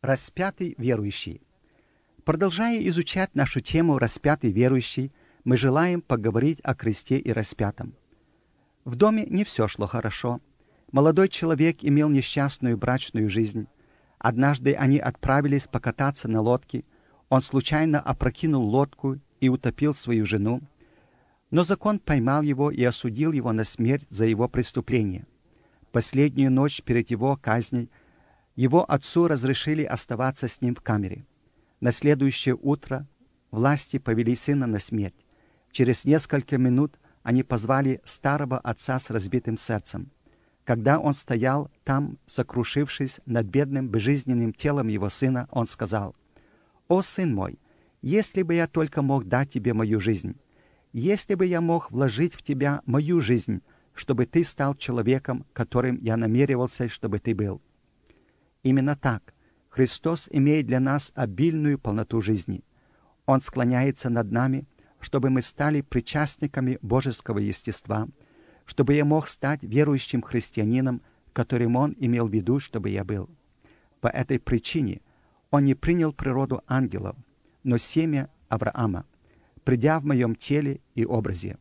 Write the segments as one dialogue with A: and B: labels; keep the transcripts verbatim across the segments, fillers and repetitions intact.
A: Распятый верующий. Продолжая изучать нашу тему «Распятый верующий», мы желаем поговорить о кресте и распятом. В доме не все шло хорошо. Молодой человек имел несчастную брачную жизнь. Однажды они отправились покататься на лодке. Он случайно опрокинул лодку и утопил свою жену. Но закон поймал его и осудил его на смерть за его преступление. Последнюю ночь перед его казнью его отцу разрешили оставаться с ним в камере. На следующее утро власти повели сына на смерть. Через несколько минут они позвали старого отца с разбитым сердцем. Когда он стоял там, сокрушившись над бедным безжизненным телом его сына, он сказал: «О, сын мой, если бы я только мог дать тебе мою жизнь, если бы я мог вложить в тебя мою жизнь, чтобы ты стал человеком, которым я намеревался, чтобы ты был». Именно так Христос имеет для нас обильную полноту жизни. Он склоняется над нами, чтобы мы стали причастниками божеского естества, чтобы я мог стать верующим христианином, которым Он имел в виду, чтобы я был. По этой причине Он не принял природу ангелов, но семя Авраама, придя в моем теле и образе.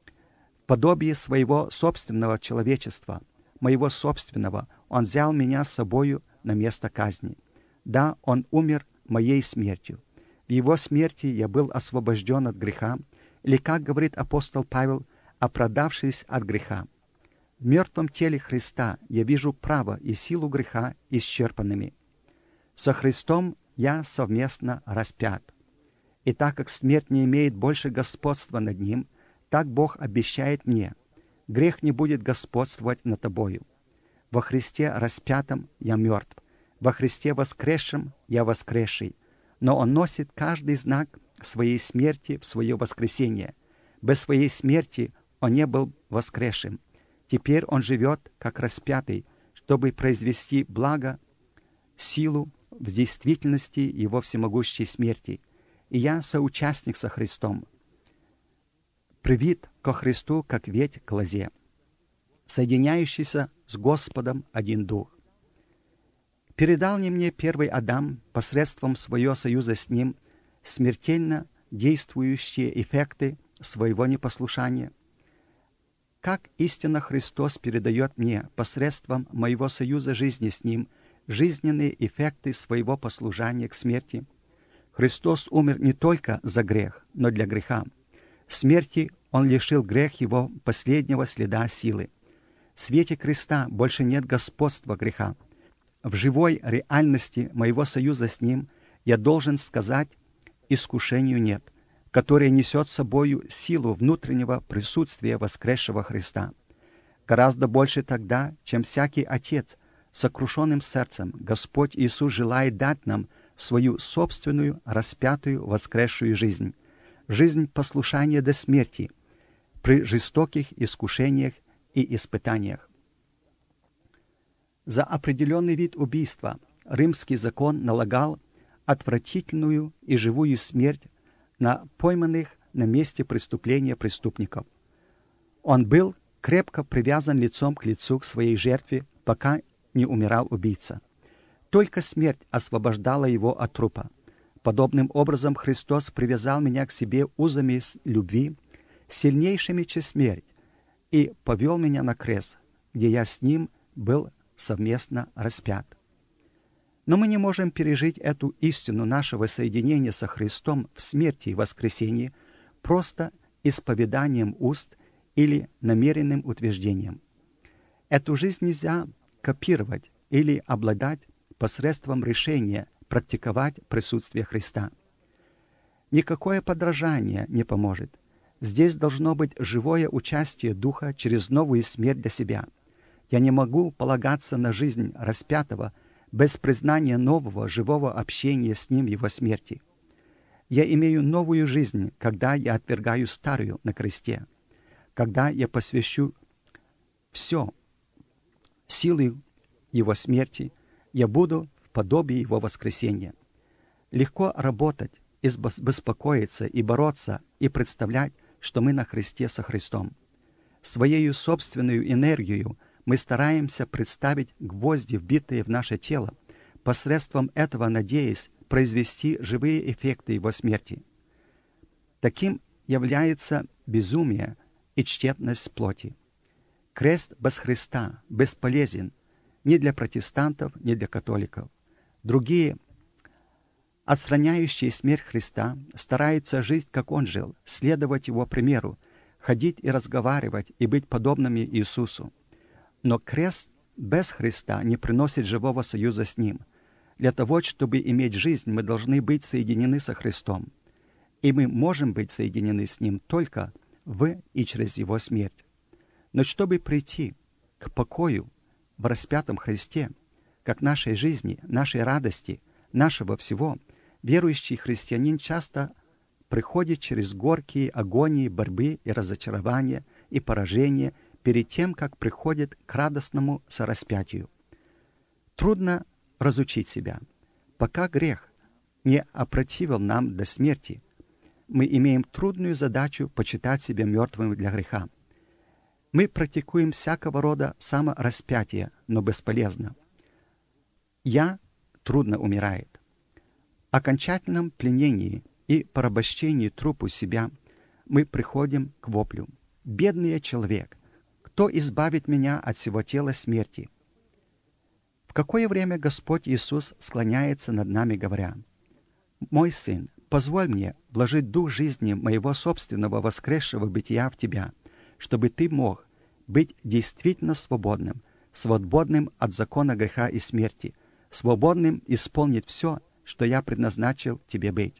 A: В подобии своего собственного человечества, моего собственного, Он взял меня с собою на место казни. Да, Он умер моей смертью. В Его смерти я был освобожден от греха, или, как говорит апостол Павел, оправдавшись от греха. В мертвом теле Христа я вижу право и силу греха исчерпанными. Со Христом я совместно распят. И так как смерть не имеет больше господства над Ним, так Бог обещает мне: грех не будет господствовать над тобою. Во Христе распятом я мертв, во Христе воскресшем я воскресший, но Он носит каждый знак своей смерти в свое воскресение. Без своей смерти Он не был воскресшим. Теперь Он живет, как распятый, чтобы произвести благо, силу в действительности Его всемогущей смерти. И я соучастник со Христом, привит ко Христу, как ведь к лозе, соединяющийся с Господом один дух. Передал не мне первый Адам посредством своего союза с Ним смертельно действующие эффекты своего непослушания. Как истинно Христос передает мне посредством моего союза жизни с Ним жизненные эффекты своего послушания к смерти. Христос умер не только за грех, но для греха. Смерти Он лишил грех его последнего следа силы. В свете креста больше нет господства греха. В живой реальности моего союза с Ним я должен сказать: искушению нет, которое несет с собою силу внутреннего присутствия воскресшего Христа. Гораздо больше тогда, чем всякий отец, сокрушенным сердцем, Господь Иисус желает дать нам свою собственную распятую воскресшую жизнь, жизнь послушания до смерти, при жестоких искушениях и испытаниях. За определенный вид убийства римский закон налагал отвратительную и живую смерть на пойманных на месте преступления преступников. Он был крепко привязан лицом к лицу к своей жертве, пока не умирал убийца. Только смерть освобождала его от трупа. Подобным образом Христос привязал меня к себе узами любви, сильнейшими, чем смерть, и повел меня на крест, где я с Ним был совместно распят. Но мы не можем пережить эту истину нашего соединения со Христом в смерти и воскресении просто исповеданием уст или намеренным утверждением. Эту жизнь нельзя копировать или обладать посредством решения практиковать присутствие Христа. Никакое подражание не поможет. Здесь должно быть живое участие Духа через новую смерть для себя. Я не могу полагаться на жизнь распятого без признания нового живого общения с Ним в Его смерти. Я имею новую жизнь, когда я отвергаю старую на кресте, когда я посвящу все силы Его смерти, я буду в подобии Его воскресения. Легко работать, и беспокоиться, и бороться, и представлять, что мы на Христе со Христом. Своею собственную энергию мы стараемся представить гвозди, вбитые в наше тело, посредством этого надеясь произвести живые эффекты Его смерти. Таким является безумие и тщетность плоти. Крест без Христа бесполезен ни для протестантов, ни для католиков. Другие, отстраняющие смерть Христа, стараются жить, как Он жил, следовать Его примеру, ходить и разговаривать, и быть подобными Иисусу. Но крест без Христа не приносит живого союза с Ним. Для того, чтобы иметь жизнь, мы должны быть соединены со Христом. И мы можем быть соединены с Ним только в и через Его смерть. Но чтобы прийти к покою в распятом Христе, как нашей жизни, нашей радости, нашего всего, верующий христианин часто приходит через горькие агонии борьбы и разочарования и поражения перед тем, как приходит к радостному сораспятию. Трудно разучить себя. Пока грех не опротивил нам до смерти, мы имеем трудную задачу почитать себя мертвым для греха. Мы практикуем всякого рода самораспятие, но бесполезно. «Я» трудно умирает. В окончательном пленении и порабощении трупу себя мы приходим к воплю: «Бедный я человек! Кто избавит меня от всего тела смерти?» В какое время Господь Иисус склоняется над нами, говоря: «Мой сын, позволь мне вложить дух жизни моего собственного воскресшего бытия в тебя, чтобы ты мог быть действительно свободным, свободным от закона греха и смерти, свободным исполнить все, что я предназначил тебе быть.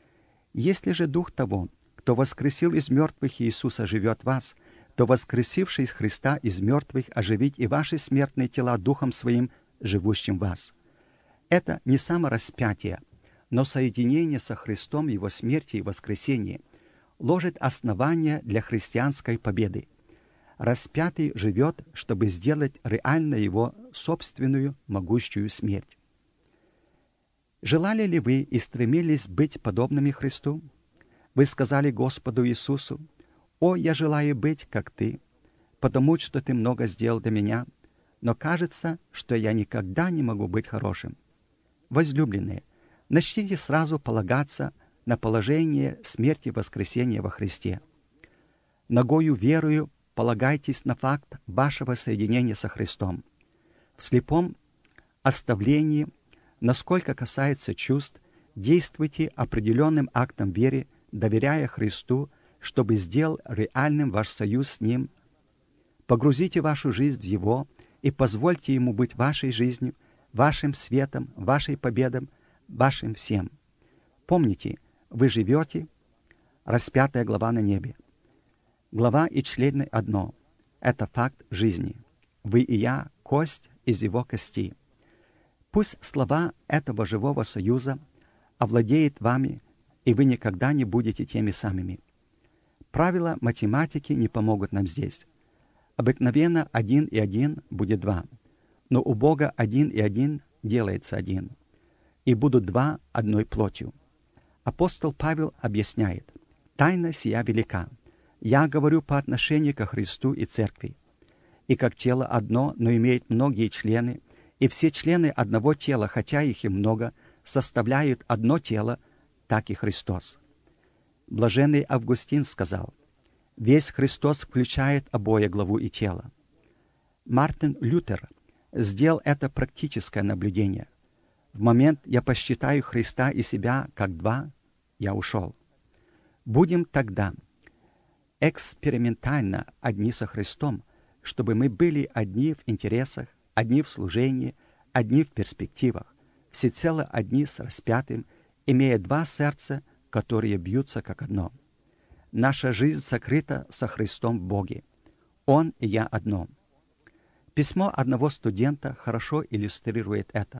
A: Если же дух того, кто воскресил из мертвых Иисуса, живет в вас, то воскресивший из Христа из мертвых оживить и ваши смертные тела духом своим, живущим в вас». Это не самораспятие, но соединение со Христом, Его смерти и воскресения ложит основание для христианской победы. Распятый живет, чтобы сделать реально Его собственную могущую смерть. Желали ли вы и стремились быть подобными Христу? Вы сказали Господу Иисусу: «О, я желаю быть, как Ты, потому что Ты много сделал для меня, но кажется, что я никогда не могу быть хорошим». Возлюбленные, начните сразу полагаться на положение смерти и воскресения во Христе. Ногою верою полагайтесь на факт вашего соединения со Христом. В слепом оставлении, насколько касается чувств, действуйте определенным актом веры, доверяя Христу, чтобы сделал реальным ваш союз с Ним. Погрузите вашу жизнь в Его и позвольте Ему быть вашей жизнью, вашим светом, вашей победой, вашим всем. Помните, вы живете, распятая глава на небе. Глава и члены одно. Это факт жизни. Вы и я — кость из Его кости. Пусть слова этого живого союза овладеют вами, и вы никогда не будете теми самыми. Правила математики не помогут нам здесь. Обыкновенно один и один будет два, но у Бога один и один делается один, и будут два одной плотью. Апостол Павел объясняет: «Тайна сия велика. Я говорю по отношению ко Христу и Церкви. И как тело одно, но имеет многие члены, и все члены одного тела, хотя их и много, составляют одно тело, так и Христос». Блаженный Августин сказал: «Весь Христос включает обои главу и тело». Мартин Лютер сделал это практическое наблюдение. В момент «я посчитаю Христа и себя как два», я ушел. Будем тогда экспериментально одни со Христом, чтобы мы были одни в интересах, одни в служении, одни в перспективах, всецело одни с распятым, имея два сердца, которые бьются как одно. Наша жизнь сокрыта со Христом в Боге. Он и я одно. Письмо одного студента хорошо иллюстрирует это.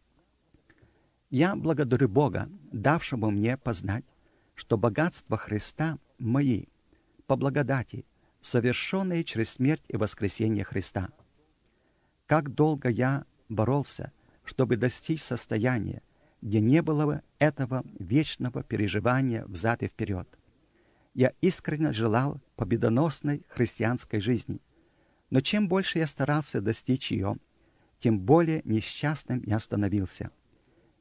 A: «Я благодарю Бога, давшему мне познать, что богатства Христа мои, по благодати, совершенные через смерть и воскресение Христа. Как долго я боролся, чтобы достичь состояния, где не было бы этого вечного переживания взад и вперед. Я искренне желал победоносной христианской жизни, но чем больше я старался достичь ее, тем более несчастным я становился.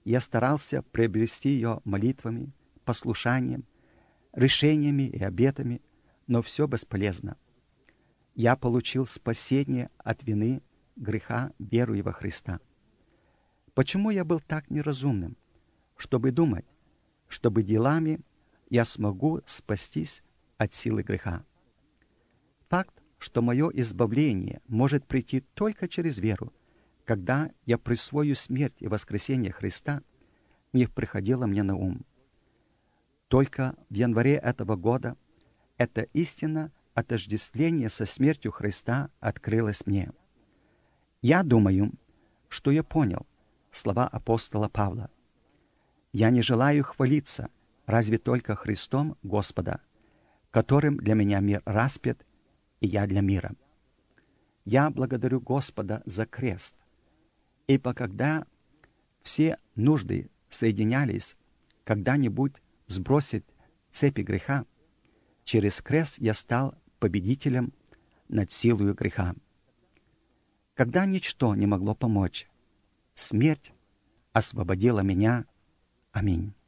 A: Я старался приобрести ее молитвами, послушанием, решениями и обетами, но все бесполезно. Я получил спасение от вины, греха, веруя во Христа. Почему я был так неразумным? Чтобы думать, чтобы делами я смогу спастись от силы греха. Факт, что мое избавление может прийти только через веру, когда я присвою смерть и воскресение Христа, не приходило мне на ум. Только в январе этого года эта истина отождествления со смертью Христа открылась мне. Я думаю, что я понял слова апостола Павла. «Я не желаю хвалиться, разве только Христом Господа, которым для меня мир распят, и я для мира». Я благодарю Господа за крест, ибо когда все нужды соединялись когда-нибудь сбросить цепи греха, через крест я стал победителем над силою греха. Когда ничто не могло помочь, смерть освободила меня. Аминь.